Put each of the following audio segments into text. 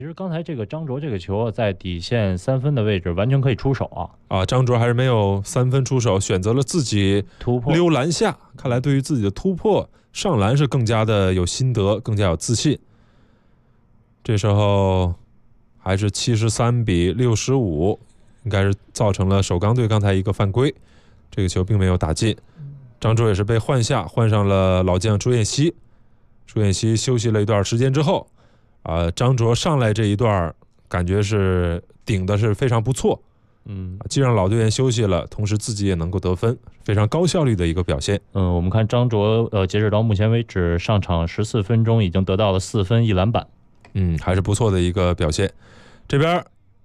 其实刚才这个张卓这个球在底线3分的位置完全可以出手张卓还是没有3分出手，选择了自己突破溜篮下。看来对于自己的突破上篮是更加的有心得，更加有自信。这时候还是73-65，应该是造成了首钢队刚才一个犯规，这个球并没有打进。张卓也是被换下，换上了老将朱彦西。朱彦西休息了一段时间之后，张卓上来这一段感觉是顶的是非常不错。既让老队员休息了，同时自己也能够得分，非常高效率的一个表现。 我们看张卓截止到目前为止上场14分钟，已经得到了4分1篮板。 还是不错的一个表现。这边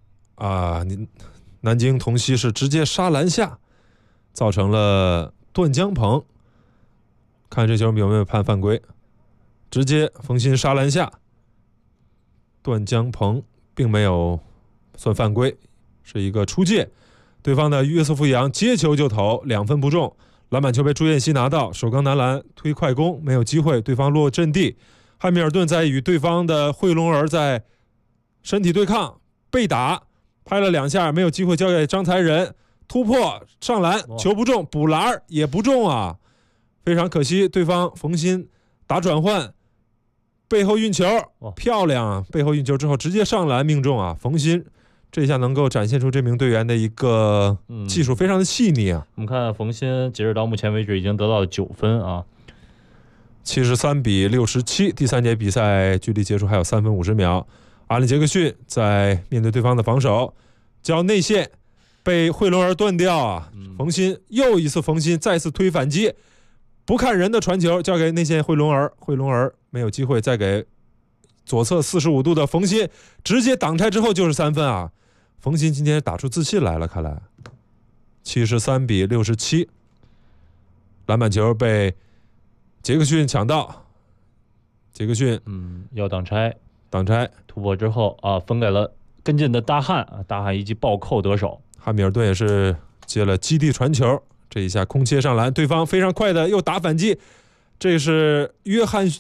南京同曦是直接杀篮下，造成了段江鹏。看这球有没有判犯规？直接冯鑫杀篮下，段江鹏并没有算犯规，是一个出界。对方的约瑟夫杨接球就投，2分不中，篮板球被朱彦西拿到，首钢男篮推快攻没有机会，对方落阵地。汉密尔顿在与对方的惠龙儿在身体对抗，被打，拍了2下没有机会，交给张才仁突破上篮，球不中，补篮也不中啊，非常可惜。对方冯鑫打转换，背后运球漂亮，背后运球之后直接上篮命中啊，冯鑫这一下能够展现出这名队员的一个技术非常的细腻啊。 我们看冯鑫截止到目前为止已经得到了9分啊。 73-67，第3节比赛距离结束还有3分50秒。阿伦杰克逊在面对对方的防守，交内线被惠龙儿断掉啊。冯鑫又一次，冯鑫再次推反击，不看人的传球交给内线惠龙儿，惠龙儿没有机会，再给左侧45度的冯鑫直接挡拆之后就是3分啊。冯鑫今天打出自信来了，看来73-67，篮板球被杰克逊抢到，杰克逊要挡拆突破之后分给了跟进的大汉，大汉一记暴扣得手。 汉密尔顿也是接了基地传球，这一下空切上篮，对方非常快的又打反击，这是约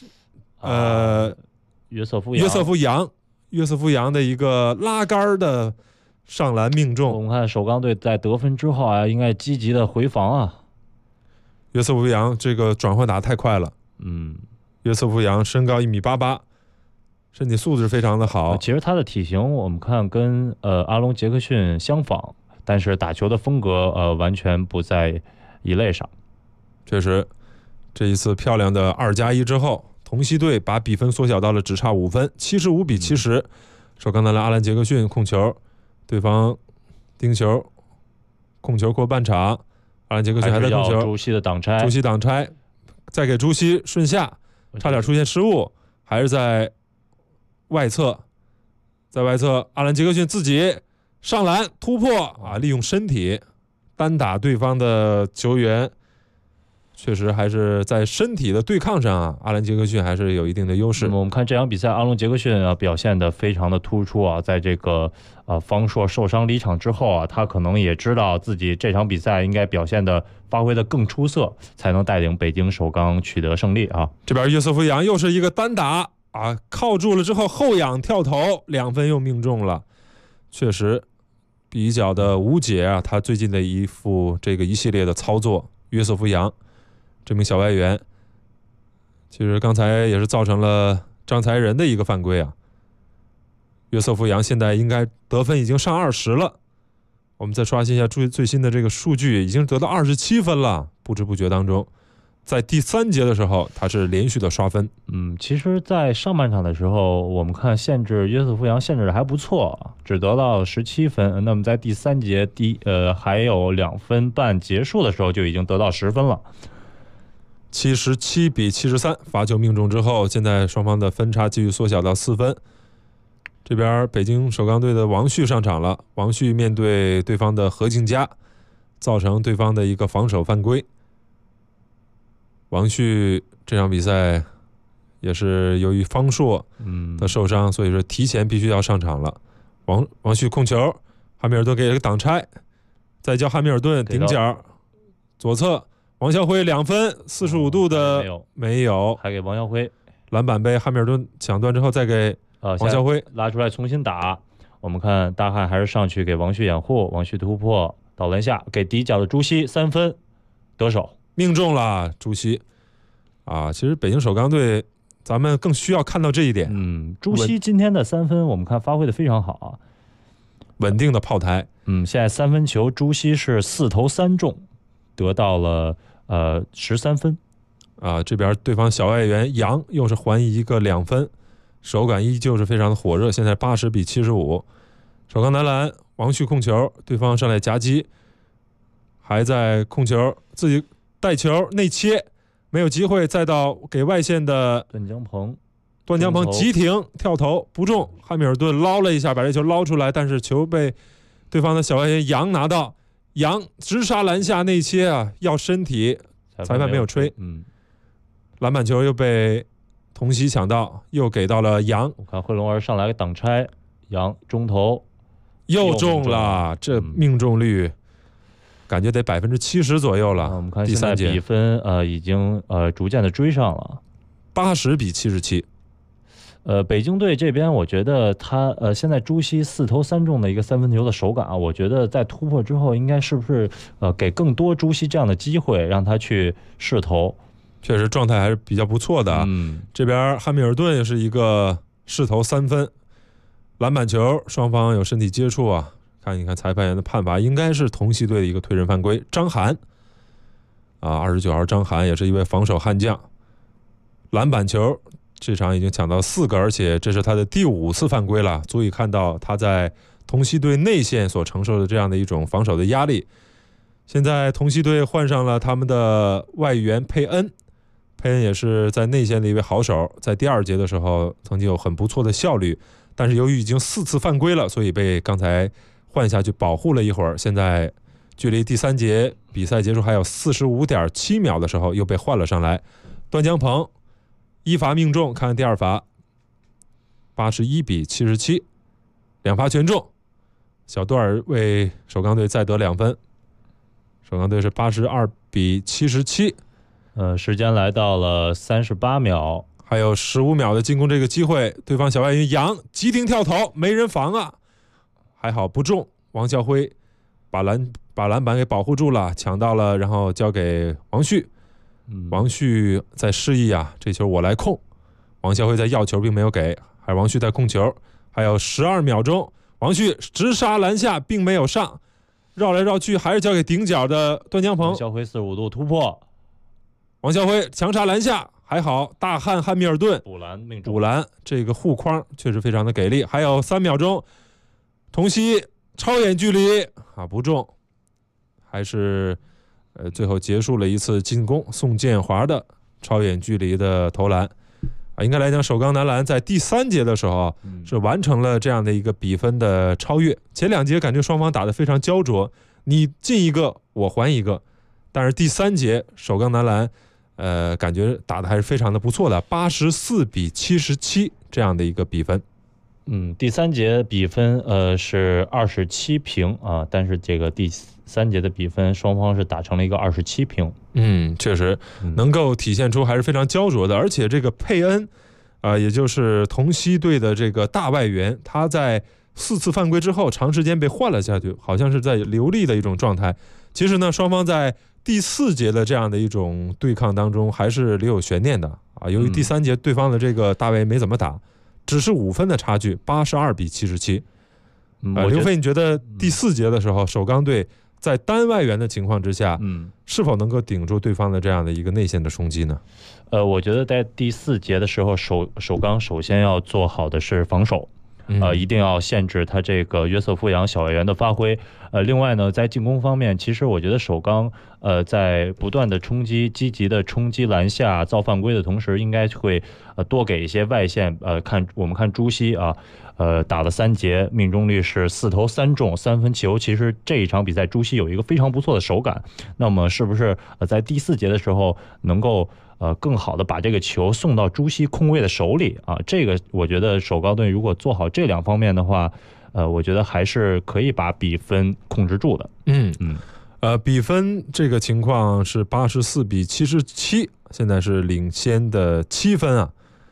瑟夫杨的一个拉杆的上篮命中。 我们看首钢队在得分之后应该积极的回防啊。 约瑟夫杨这个转换打太快了，约瑟夫杨身高1.88米，身体素质非常的好。 其实他的体型我们看跟阿隆杰克逊相仿，但是打球的风格完全不在一类上。 确实，这一次漂亮的2+1之后，同曦队把比分缩小到了只差5分，75-70。首钢男篮阿兰杰克逊控球，对方盯球，控球过半场。阿兰杰克逊还在控球， 朱熹的挡拆， 再给朱熹顺下，差点出现失误，还是在外侧，阿兰杰克逊自己上篮突破利用身体单打对方的球员，确实还是在身体的对抗上阿兰杰克逊还是有一定的优势。 我们看这场比赛，阿隆杰克逊表现得非常的突出在这个方硕受伤离场之后他可能也知道自己这场比赛应该表现的发挥的更出色，才能带领北京首钢取得胜利这边约瑟夫杨又是一个单打靠住了之后后仰跳投2分又命中了，确实比较的无解他最近的一系列的操作，约瑟夫杨这名小外援，其实刚才也是造成了张才仁的一个犯规约瑟夫杨现在应该得分已经上20了，我们再刷新一下最新的这个数据，已经得到27分了，不知不觉当中，在第3节的时候他是连续的刷分。 其实在上半场的时候我们看约瑟夫杨限制的还不错，只得到17分，那么在第3节还有2分半结束的时候就已经得到10分了。 77-73，罚球命中之后，现在双方的分差继续缩小到4分。这边北京首钢队的王旭上场了，王旭面对对方的何庆佳，造成对方的一个防守犯规。王旭这场比赛也是由于方硕的受伤，所以说提前必须要上场了。王旭控球，汉密尔顿给了个挡拆，再叫汉密尔顿顶角左侧，王晓辉2分45度的没有， 还给王晓辉， 篮板被汉密尔顿抢断之后再给王啸辉拉出来重新打。我们看大汉还是上去给王旭掩护，王旭突破到篮下，给底角的朱熹3分得手， 命中了朱熹啊！其实北京首钢队咱们更需要看到这一点。 朱熹今天的3分我们看发挥的非常好啊， 稳定的炮台。 现在3分球朱熹是4投3中，得到了13分。 这边对方小外援杨又是还一个2分，手感依旧是非常的火热。现在80比75，首钢男篮王旭控球，对方上来夹击，还在控球，自己带球内切，没有机会，再到给外线的段江鹏急停跳投不中，汉密尔顿捞了一下，把这球捞出来，但是球被对方的小外援杨拿到，杨直杀篮下内切啊，要身体，裁判没有吹。篮板球又被童熙抢到，又给到了杨。 我看惠龙儿上来挡拆，杨中投又中了，这命中率感觉得70%左右了。 我们看现在比分已经逐渐的追上了 ，80比77。 北京队这边，我觉得他现在朱熹4投3中的一个3分球的手感啊，我觉得在突破之后，应该是不是给更多朱熹这样的机会，让他去试投。 确实状态还是比较不错的。这边汉密尔顿也是一个试投3分，篮板球双方有身体接触啊。看一看裁判员的判罚，应该是同曦队的一个推人犯规。张涵29号张涵也是一位防守悍将，篮板球这场已经抢到4个，而且这是他的第5次犯规了，足以看到他在同曦队内线所承受的这样的一种防守的压力。现在同曦队换上了他们的外援佩恩也是在内线的一位好手，在第2节的时候曾经有很不错的效率，但是由于已经4次犯规了，所以被刚才换下去保护了一会儿。现在距离第3节比赛结束还有45.7秒的时候，又被换了上来。段江鹏一罚命中，看第2罚，81比77，2罚全中。小段儿为首钢队再得2分，首钢队是82比77。 时间来到了38秒， 还有15秒的进攻这个机会，对方小外援杨急停跳投，没人防啊，还好不中。王啸辉把篮板给保护住了，抢到了，然后交给王旭。王旭在示意啊，这球我来控。王啸辉在要球并没有给，还是王旭在控球。还有12秒钟，王旭直杀篮下并没有上，绕来绕去还是交给顶角的段江鹏。 王啸辉45度突破， 王啸辉强杀篮下，还好大汉汉密尔顿补篮命中。 补篮这个护框确实非常的给力。还有3秒钟，童熙超远距离不中，还是最后结束了一次进攻，宋建华的超远距离的投篮应该来讲首钢男篮在第3节的时候是完成了这样的一个比分的超越。前2节感觉双方打得非常焦灼，你进一个我还一个，但是第3节首钢男篮感觉打得还是非常的不错的，84比77这样的一个比分。 第3节比分是27平啊，但是这个第3节的比分双方是打成了一个27平。 确实能够体现出还是非常焦灼的。而且这个佩恩也就是同曦队的这个大外援，他在4次犯规之后长时间被换了下去，好像是在流利的一种状态。其实呢，双方在第4节的这样的一种对抗当中还是留有悬念的由于第3节对方的这个大卫没怎么打，只是5分的差距，82比77。刘飞，你觉得第4节的时候首钢队在单外援的情况之下是否能够顶住对方的这样的一个内线的冲击呢？ 我觉得在第4节的时候首钢首先要做好的是防守，一定要限制他这个约瑟夫杨小外援的发挥。另外呢，在进攻方面，其实我觉得首钢在不断的冲击、积极的冲击篮下、造犯规的同时，应该会多给一些外线。我们看朱熹打了3节，命中率是4投3中，3分球。其实这一场比赛朱熹有一个非常不错的手感。那么是不是在第4节的时候能够更好的把这个球送到朱熹控卫的手里这个我觉得首钢队如果做好这2方面的话，我觉得还是可以把比分控制住的。 比分这个情况是84比77，现在是领先的7分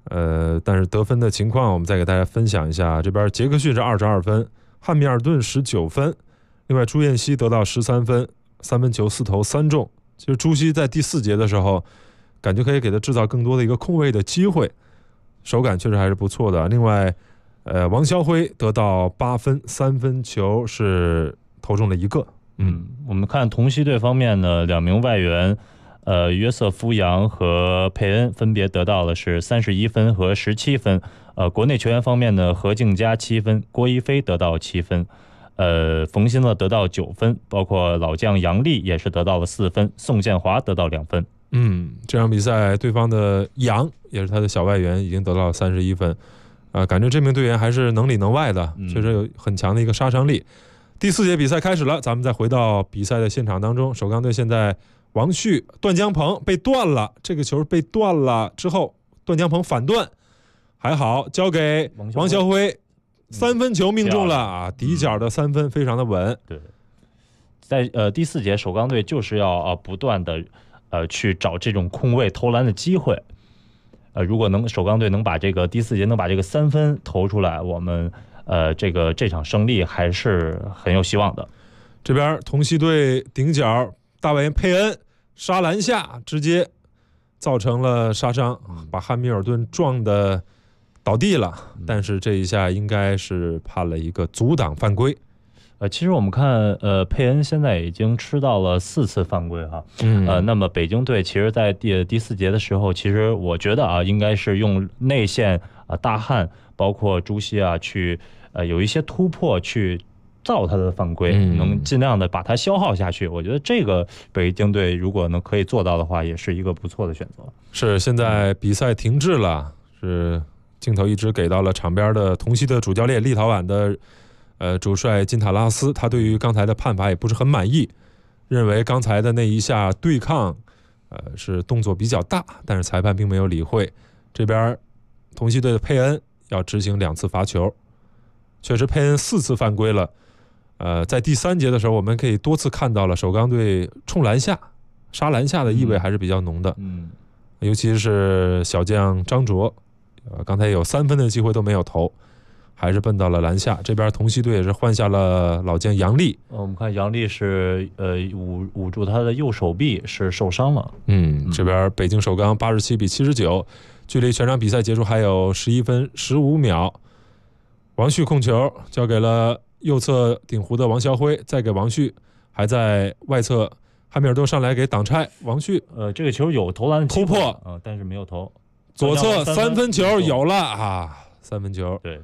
但是得分的情况我们再给大家分享一下。这边杰克逊是22分，汉密尔顿19分，另外朱彦曦得到13分，3分球4投3中。其实朱熹在第4节的时候，感觉可以给他制造更多的一个空位的机会，手感确实还是不错的。另外，王霄辉得到8分，3分球是投中了1个。 我们看同曦队方面呢，2名外援。约瑟夫杨和佩恩分别得到的是31分和17分。国内球员方面呢，何敬佳7分，郭一飞得到7分，冯鑫乐得到9分，包括老将杨丽也是得到了4分，宋建华得到2分。 这场比赛对方的杨也是他的小外援，已经得到了31分。感觉这名队员还是能里能外的，确实有很强的一个杀伤力。第4节比赛开始了，咱们再回到比赛的现场当中。首钢队现在王旭、段江鹏被断了，这个球被断了之后，段江鹏反断，还好交给王霄辉，3分球命中了啊，底角的3分非常的稳。 对，在第4节首钢队就是要不断的去找这种空位投篮的机会。如果首钢队能把这个第4节能把这个3分投出来，我们这场胜利还是很有希望的。 这边同曦队顶角大外援佩恩杀篮下，直接造成了杀伤，把汉密尔顿撞的倒地了。但是这一下应该是判了一个阻挡犯规。 其实我们看，佩恩现在已经吃到了4次犯规哈。那么北京队其实在第4节的时候，其实我觉得应该是用内线大汉包括朱熹去有一些突破去造他的犯规，能尽量的把它消耗下去。我觉得这个北京队如果可以做到的话，也是一个不错的选择。 是，现在比赛停滞了，是镜头一直给到了场边的同曦的主教练立陶宛的主帅金塔拉斯，他对于刚才的判罚也不是很满意，认为刚才的那一下对抗是动作比较大，但是裁判并没有理会。这边同曦队的佩恩要执行2次罚球，确实佩恩4次犯规了。在第3节的时候，我们可以多次看到了首钢队冲篮下、杀篮下的意味还是比较浓的。尤其是小将张卓，刚才有3分的机会都没有投，还是奔到了篮下。这边同曦队也是换下了老将杨丽。 我们看杨丽是捂住他的右手臂，是受伤了。 这边北京首钢87比79，距离全场比赛结束还有11分15秒。王旭控球交给了右侧顶弧的王霄辉，再给王旭，还在外侧汉密尔顿上来给挡拆。王旭这个球有投篮的突破但是没有投。 左侧3分球有了3分球。 对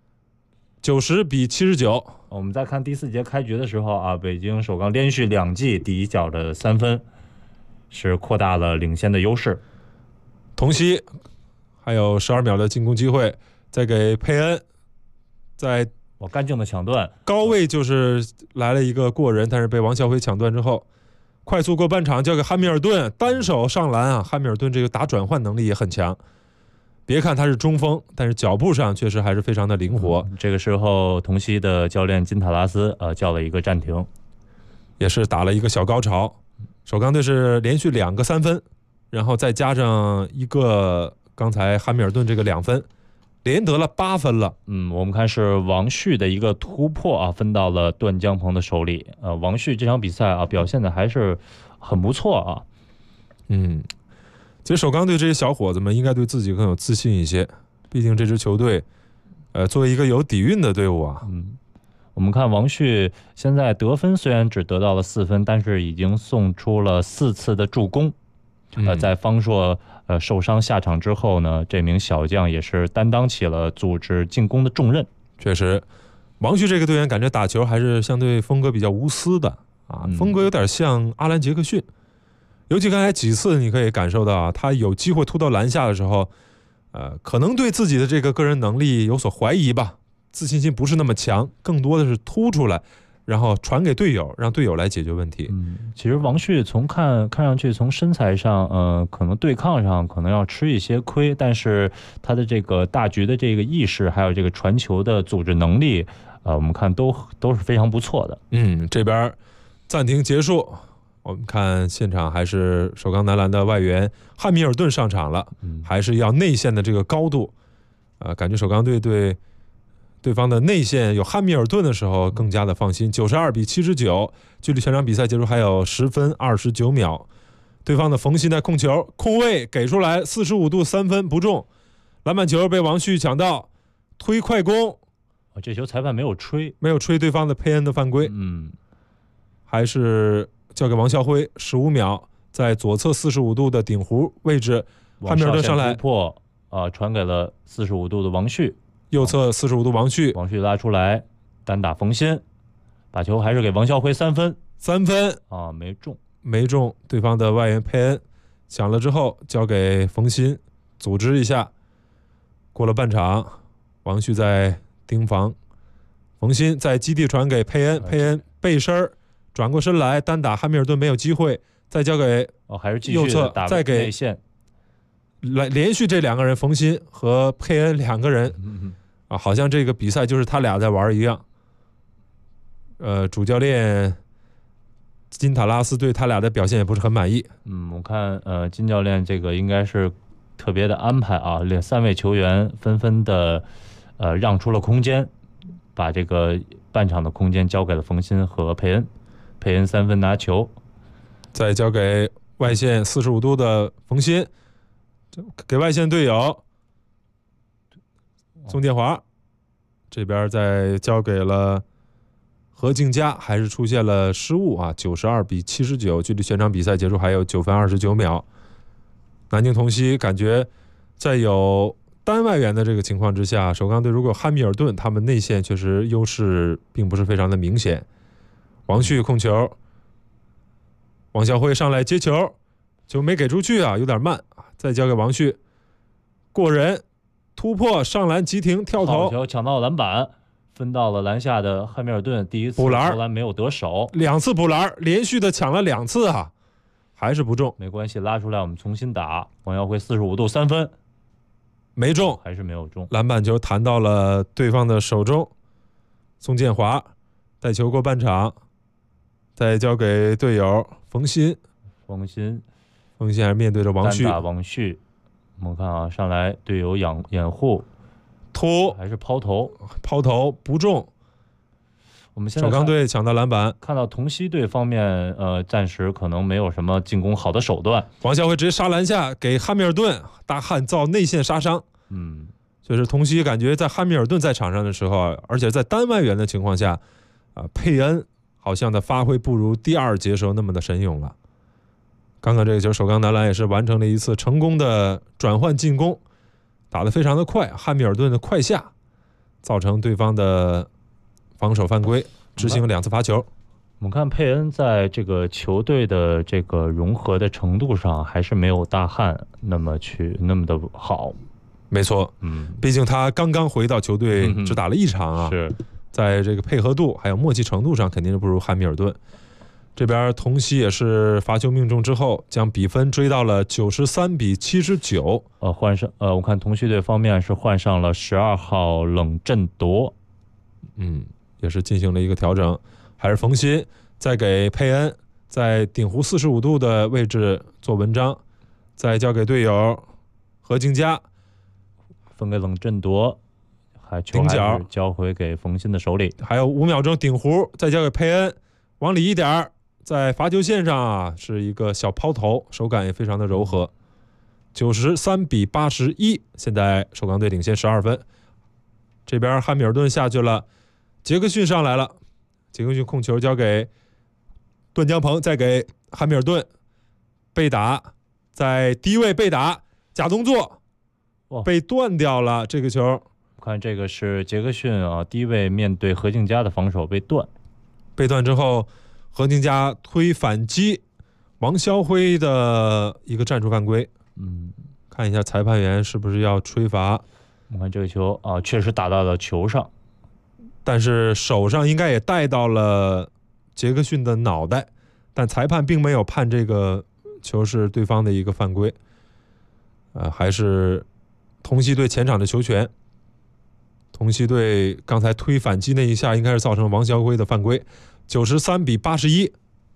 ，90比79。 我们再看第4节开局的时候北京首钢连续2记底角的3分，是扩大了领先的优势。 同曦还有12秒的进攻机会，再给佩恩，在干净的抢断， 高位就是来了一个过人，但是被王霄辉抢断之后，快速过半场交给汉密尔顿，单手上篮汉密尔顿这个打转换能力也很强。别看他是中锋，但是脚步上确实还是非常的灵活。 这个时候同曦的教练金塔拉斯叫了一个暂停， 也是打了一个小高潮。首钢队是连续2个3分，然后再加上一个刚才汉密尔顿这个2分，连得了8分了。 我们看是王旭的一个突破分到了段江鹏的手里。王旭这场比赛表现的还是很不错其实首钢队这些小伙子们应该对自己更有自信一些，毕竟这支球队作为一个有底蕴的队伍我们看王旭现在得分虽然只得到了4分，但是已经送出了4次的助攻。在方硕受伤下场之后呢，这名小将也是担当起了组织进攻的重任。 确实，王旭这个队员感觉打球还是相对风格比较无私的风格有点像阿兰杰克逊。尤其刚才几次你可以感受到他有机会突到篮下的时候，可能对自己的这个个人能力有所怀疑吧，自信心不是那么强，更多的是突出来，然后传给队友，让队友来解决问题。 其实王旭看上去从身材上，可能对抗上可能要吃一些亏，但是他的这个大局的这个意识，还有这个传球的组织能力，我们看都是非常不错的。 这边暂停结束， 我们看现场还是首钢男篮的外援汉密尔顿上场了，还是要内线的这个高度，感觉首钢队对对方的内线有汉密尔顿的时候更加的放心。92-79，距离全场比赛结束还有10分29秒。对方的冯鑫在控球，空位给出来，45度3分不中，篮板球被王旭抢到，推快攻。 这球裁判没有吹对方的佩恩的犯规，还是交给王啸辉，15秒，在左侧45度的顶弧位置，汉密尔顿上来突破，传给了45度的王旭， 右侧45度王旭拉出来，单打冯鑫，把球还是给王啸辉3分没中， 对方的外援佩恩抢了之后交给冯鑫组织一下。过了半场，王旭在盯防，冯鑫在基地传给佩恩背身转过身来单打汉密尔顿没有机会，再交给还是继续右侧打再给内线， 来连续这2个人，冯鑫和佩恩2个人好像这个比赛就是他俩在玩一样。主教练金塔拉斯对他俩的表现也不是很满意。 我看金教练这个应该是特别的安排啊，3位球员纷纷的让出了空间，把这个半场的空间交给了冯鑫和佩恩3分拿球， 再交给外线45度的冯鑫，给外线队友宋建华，这边再交给了何静佳，还是出现了失误92-79，距离全场比赛结束还有9分29秒。南京同曦感觉在有单外援的这个情况之下，首钢队如果有汉密尔顿，他们内线确实优势并不是非常的明显。王旭控球，王啸辉上来接球，球没给出去有点慢，再交给王旭，过人突破上篮急停跳投， 球抢到篮板，分到了篮下的汉密尔顿，第一次投篮没有得手 ，2次补篮，连续的抢了2次还是不中。 没关系，拉出来我们重新打。王啸辉45度3分没中， 还是没有中， 篮板球弹到了对方的手中。宋建华带球过半场，再交给队友冯鑫还是面对着王旭， 单打王旭，我们看上来队友掩护， 突还是抛投不中。 我们现在首钢队抢到篮板， 看到同曦队方面暂时可能没有什么进攻好的手段。 王啸辉直接杀篮下给汉密尔顿，大汉造内线杀伤。就是同曦感觉在汉密尔顿在场上的时候，而且在单外援的情况下，佩恩好像的发挥不如第2节时候那么的神勇了。刚刚这个球首钢男篮也是完成了一次成功的转换进攻，打得非常的快，汉密尔顿的快下造成对方的防守犯规，执行2次罚球。 我们看佩恩在这个球队的这个融合的程度上还是没有大汉那么的好。 没错，毕竟他刚刚回到球队只打了1场是在这个配合度还有默契程度上肯定是不如汉密尔顿。这边同曦也是罚球命中之后将比分追到了93-79。 我看同曦队方面是换上了12号冷振铎， 也是进行了一个调整，还是冯鑫再给佩恩在顶弧45度的位置做文章，再交给队友何静佳， 分给冷振铎， 顶角交回给冯鑫的手里， 还有5秒钟顶弧，再交给佩恩，往里一点，在罚球线上是一个小抛投，手感也非常的柔和。93-81，现在首钢队领先12分。这边汉密尔顿下去了，杰克逊上来了，杰克逊控球交给段江鹏，再给汉密尔顿，被打，在低位被打，假动作被断掉了。这个球看这个是杰克逊低位面对何静佳的防守被断之后，何静佳推反击，王霄辉的一个战术犯规。看一下裁判员是不是要吹罚。 我看这个球确实打到了球上， 但是手上应该也带到了杰克逊的脑袋，但裁判并没有判这个球是对方的一个犯规。还是同曦队前场的球权。同曦队刚才推反击那一下应该是造成了王霄辉的犯规。93-81，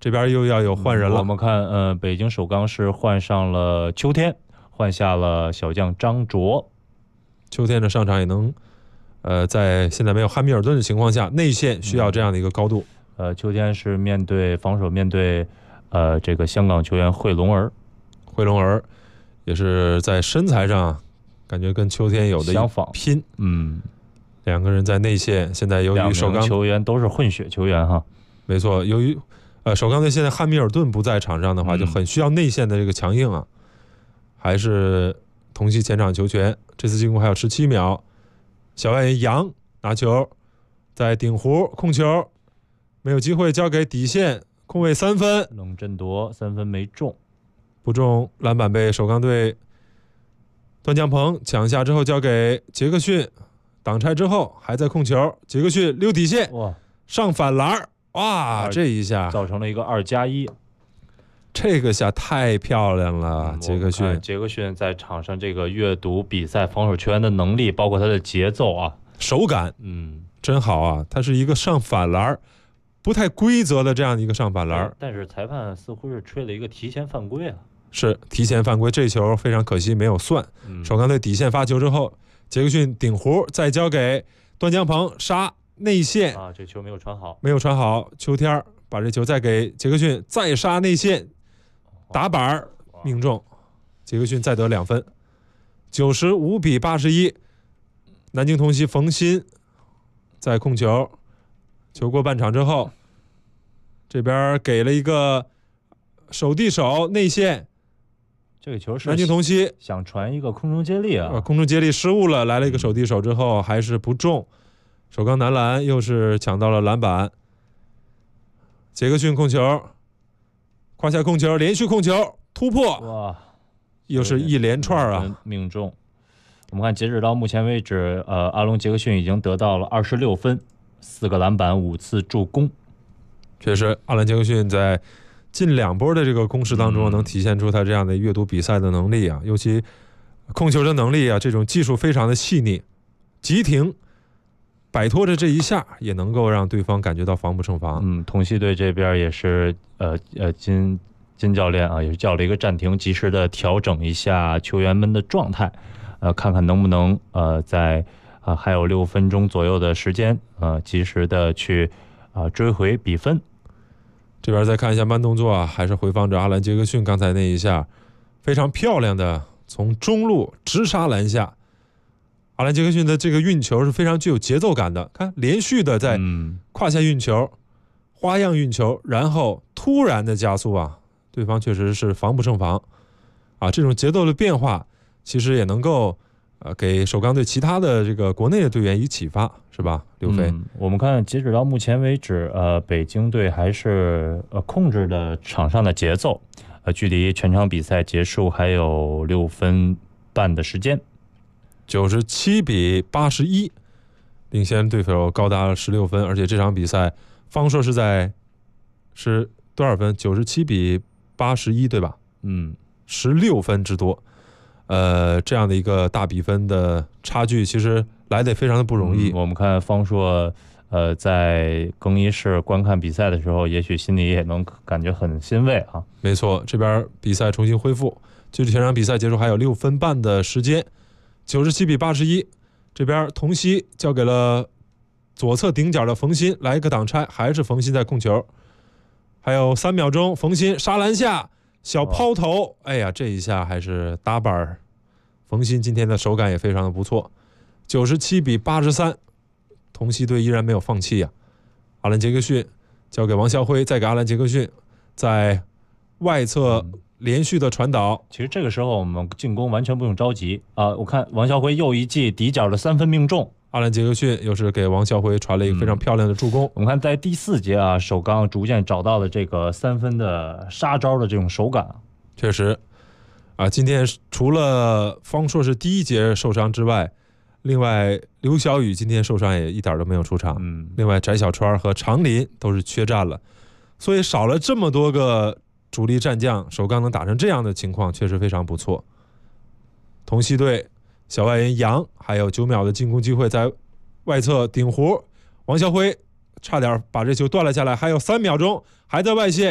这边又要有换人了。 我们看，北京首钢是换上了秋天，换下了小将张卓。 秋天的上场也能，在现在没有汉密尔顿的情况下，内线需要这样的一个高度。 秋天是防守面对这个香港球员惠龙儿。 惠龙儿也是在身材上感觉跟秋天有的相仿拼。两个人在内线，现在由于首钢球员都是混血球员哈。 没错，由于首钢队现在汉密尔顿不在场上的话，就很需要内线的这个强硬啊。还是同曦前场球权，这次进攻还有17秒。小外援杨拿球，在顶弧控球，没有机会，交给底线空位3分， 冷振夺3分没中， 不中，篮板被首钢队段江鹏抢下之后交给杰克逊，挡拆之后还在控球，杰克逊溜底线， 哇， 上反篮，哇，这一下造成了一个2+1。 这个下太漂亮了，杰克逊在场上这个阅读比赛防守球员的能力，包括他的节奏啊， 手感，真好啊！他是一个上反篮，不太规则的这样的一个上反篮， 但是裁判似乎是吹了一个提前犯规啊。 是提前犯规，这球非常可惜没有算。首钢队底线发球之后，杰克逊顶弧，再交给段江鹏杀内线啊，这球没有传好， 秋天把这球再给杰克逊，再杀内线。打板命中，杰克逊再得2分，95-81。南京同曦冯鑫在控球，球过半场之后，这边给了一个手递手内线， 这个球是南京同曦想传一个空中接力啊， 空中接力失误了，来了一个手递手之后还是不中，首钢男篮又是抢到了篮板，杰克逊控球。胯下控球，连续控球，突破， 哇， 又是一连串啊， 命中。我们看，截止到目前为止，阿隆杰克逊已经得到了26分，4个篮板，5次助攻。 确实，阿兰杰克逊在近2波的这个攻势当中，能体现出他这样的阅读比赛的能力啊，尤其控球的能力啊，这种技术非常的细腻，急停。摆脱着这一下，也能够让对方感觉到防不胜防。 同曦队这边也是金教练啊，也是叫了一个暂停，及时的调整一下球员们的状态，看看能不能在还有6分钟左右的时间，及时的去追回比分。 这边再看一下慢动作啊，还是回放着阿兰杰克逊刚才那一下，非常漂亮的从中路直杀篮下。阿兰杰克逊的这个运球是非常具有节奏感的，看连续的在胯下运球，花样运球，然后突然的加速啊，对方确实是防不胜防啊。这种节奏的变化，其实也能够给首钢队其他的这个国内的队员以启发，是吧，刘飞？ 我们看，截止到目前为止，北京队还是控制的场上的节奏，距离全场比赛结束还有6分半的时间。 97-81，领先对手高达16分，而且这场比赛方硕是多少分？97-81，对吧？16分之多，这样的一个大比分的差距，其实来得非常的不容易。 我们看方硕，在更衣室观看比赛的时候，也许心里也能感觉很欣慰啊。 没错，这边比赛重新恢复，距离全场比赛结束还有6分半的时间。97-81，这边同曦交给了左侧顶角的冯鑫，来一个挡拆，还是冯鑫在控球，还有3秒钟，冯鑫杀篮下小抛投，哎呀，这一下还是打板。冯鑫今天的手感也非常的不错。97-83，同曦队依然没有放弃呀。阿兰杰克逊交给王孝辉，再给阿兰杰克逊在外侧连续的传导。 其实这个时候我们进攻完全不用着急啊！我看王孝辉又一记底角的3分命中， 阿兰杰克逊又是给王孝辉传了一个非常漂亮的助攻。 我们看在第4节啊，首钢逐渐找到了这个3分的杀招的这种手感。 确实啊，今天除了方硕是第1节受伤之外，另外刘晓宇今天受伤也一点都没有出场。另外翟小川和常林都是缺战了，所以少了这么多个主力战将，首钢能打成这样的情况确实非常不错。同曦队小外援杨还有9秒的进攻机会，在外侧顶弧，王孝辉差点把这球断了下来，还有3秒钟，还在外线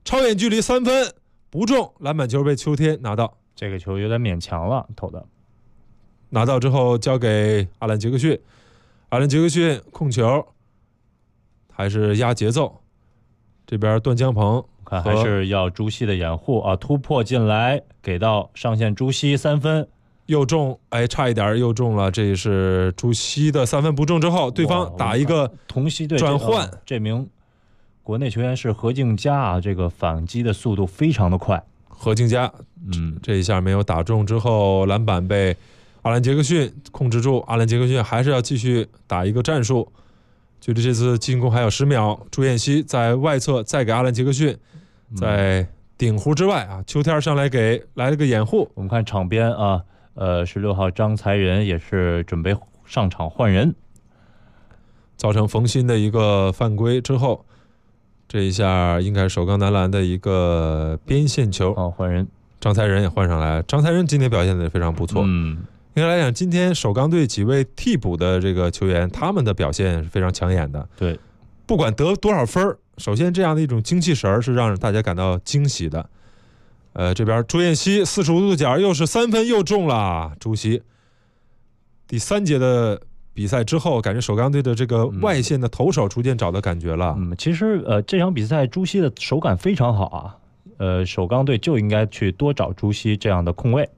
超远距离3分不中，篮板球被秋天拿到。 这个球有点勉强了，投的。 拿到之后交给阿兰·杰克逊，阿兰·杰克逊控球，还是压节奏。这边段江鹏看还是要朱熹的掩护啊，突破进来给到上线朱熹3分。 又中，哎，差一点又中了。这是朱熹的3分不中之后，对方打一个同曦队转换。 这名国内球员是何敬佳啊，这个反击的速度非常的快。 何敬佳，这一下没有打中之后，篮板被阿兰·杰克逊控制住。阿兰·杰克逊还是要继续打一个战术。距离这次进攻还有10秒，朱彦曦在外侧再给阿兰·杰克逊，在顶弧之外啊，秋天上来来了个掩护。 我们看场边啊。16号张才仁也是准备上场换人， 造成冯鑫的一个犯规之后，这一下应该是首钢男篮的一个边线球。 换人， 张才仁也换上来。张才仁今天表现的非常不错。应该来讲，今天首钢队几位替补的这个球员，他们的表现是非常抢眼的。 对， 不管得多少分，首先这样的一种精气神是让大家感到惊喜的。这边朱彦曦45度角又是3分又中了。朱熹第3节的比赛之后，感觉首钢队的这个外线的投手逐渐找到感觉了。 其实这场比赛朱熹的手感非常好啊。首钢队就应该去多找朱熹这样的控卫。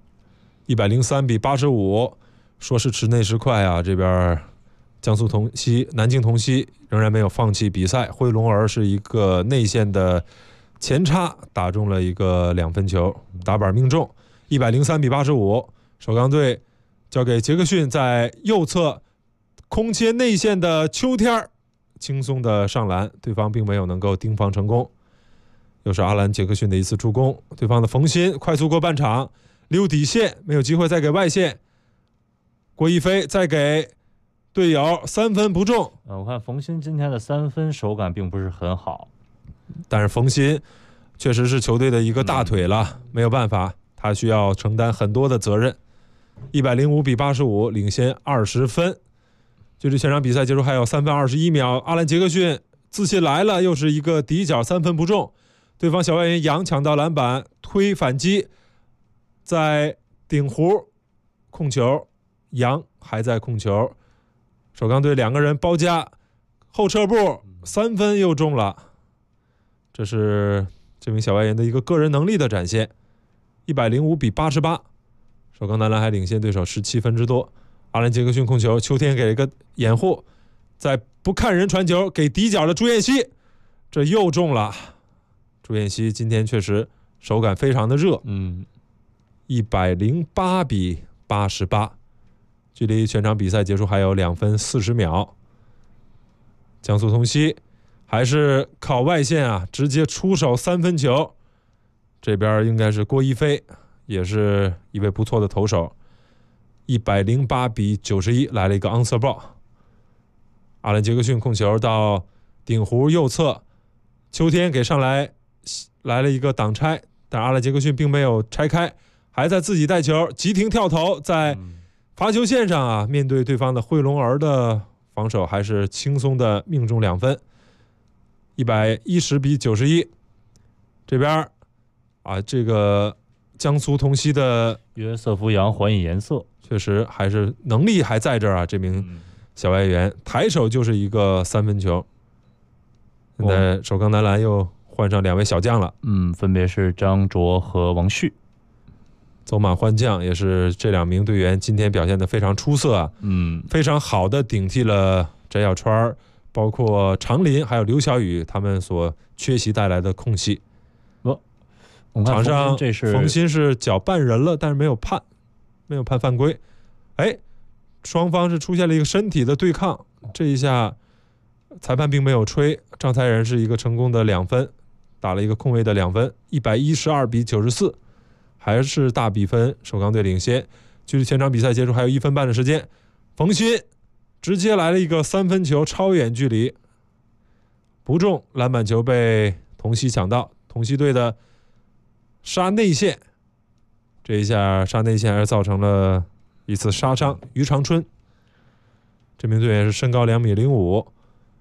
103-85，说时迟那时快啊！这边江苏铜溪、南京铜溪仍然没有放弃比赛。惠龙儿是一个内线的前插打中了一个2分球，打板命中。103-85，首钢队交给杰克逊，在右侧空切内线的秋天轻松的上篮，对方并没有能够盯防成功。又是阿兰·杰克逊的一次助攻，对方的冯鑫快速过半场，溜底线没有机会，再给外线，郭一飞再给队友3分不中。 我看冯鑫今天的3分手感并不是很好。 但是冯鑫确实是球队的一个大腿了，没有办法，他需要承担很多的责任。105-85，领先20分。距离全场比赛结束还有3分21秒，阿兰·杰克逊自信来了，又是一个底角3分不中，对方小外援杨抢到篮板，推反击，在顶弧控球，杨还在控球，首钢队2个人包夹，后撤步3分又中了。这是这名小外援的一个个人能力的展现。105-88，首钢男篮还领先对手17分之多。阿兰·杰克逊控球，秋天给了一个掩护，在不看人传球给底角的朱彦曦，这又中了。朱彦曦今天确实手感非常的热。108-88，距离全场比赛结束还有2分40秒。江苏铜溪还是靠外线啊，直接出手3分球。这边应该是郭一飞，也是一位不错的投手。108-91，来了一个 answer ball。阿兰·杰克逊控球到顶弧右侧，秋天给上来了一个挡拆，但阿兰·杰克逊并没有拆开，还在自己带球急停跳投，在罚球线上啊，面对对方的惠龙儿的防守，还是轻松的命中2分。110-91，这边啊，这个江苏铜溪的约瑟夫杨还以颜色， 确实还是能力还在这儿啊。这名小外援抬手就是一个3分球。现在首钢男篮又换上2位小将了， 分别是张卓和王旭。 走马换将，也是这2名队员今天表现得非常出色啊，非常好的顶替了翟小川，包括常林还有刘晓宇他们所缺席带来的空隙。场上冯鑫是脚绊人了，但是没有判犯规。双方是出现了一个身体的对抗，这一下裁判并没有吹，张才仁是一个成功的2分，打了一个空位的2分。112-94，还是大比分，首钢队领先。距离全场比赛结束还有1分半的时间，冯鑫直接来了一个3分球，超远距离不中，篮板球被铜溪抢到，铜溪队的杀内线，这一下杀内线还是造成了一次杀伤。于长春这名队员是身高2.05米，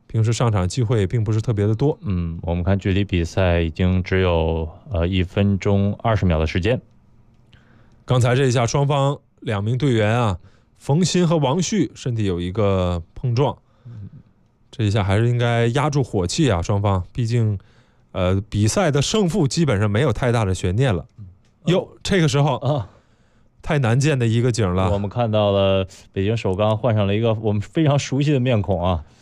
平时上场机会并不是特别的多。 我们看距离比赛已经只有1分钟20秒的时间。 刚才这一下，双方2名队员啊，冯鑫和王旭身体有一个碰撞，这一下还是应该压住火气啊，双方，毕竟比赛的胜负基本上没有太大的悬念了。这个时候太难见的一个景了， 我们看到了北京首钢换上了一个我们非常熟悉的面孔啊。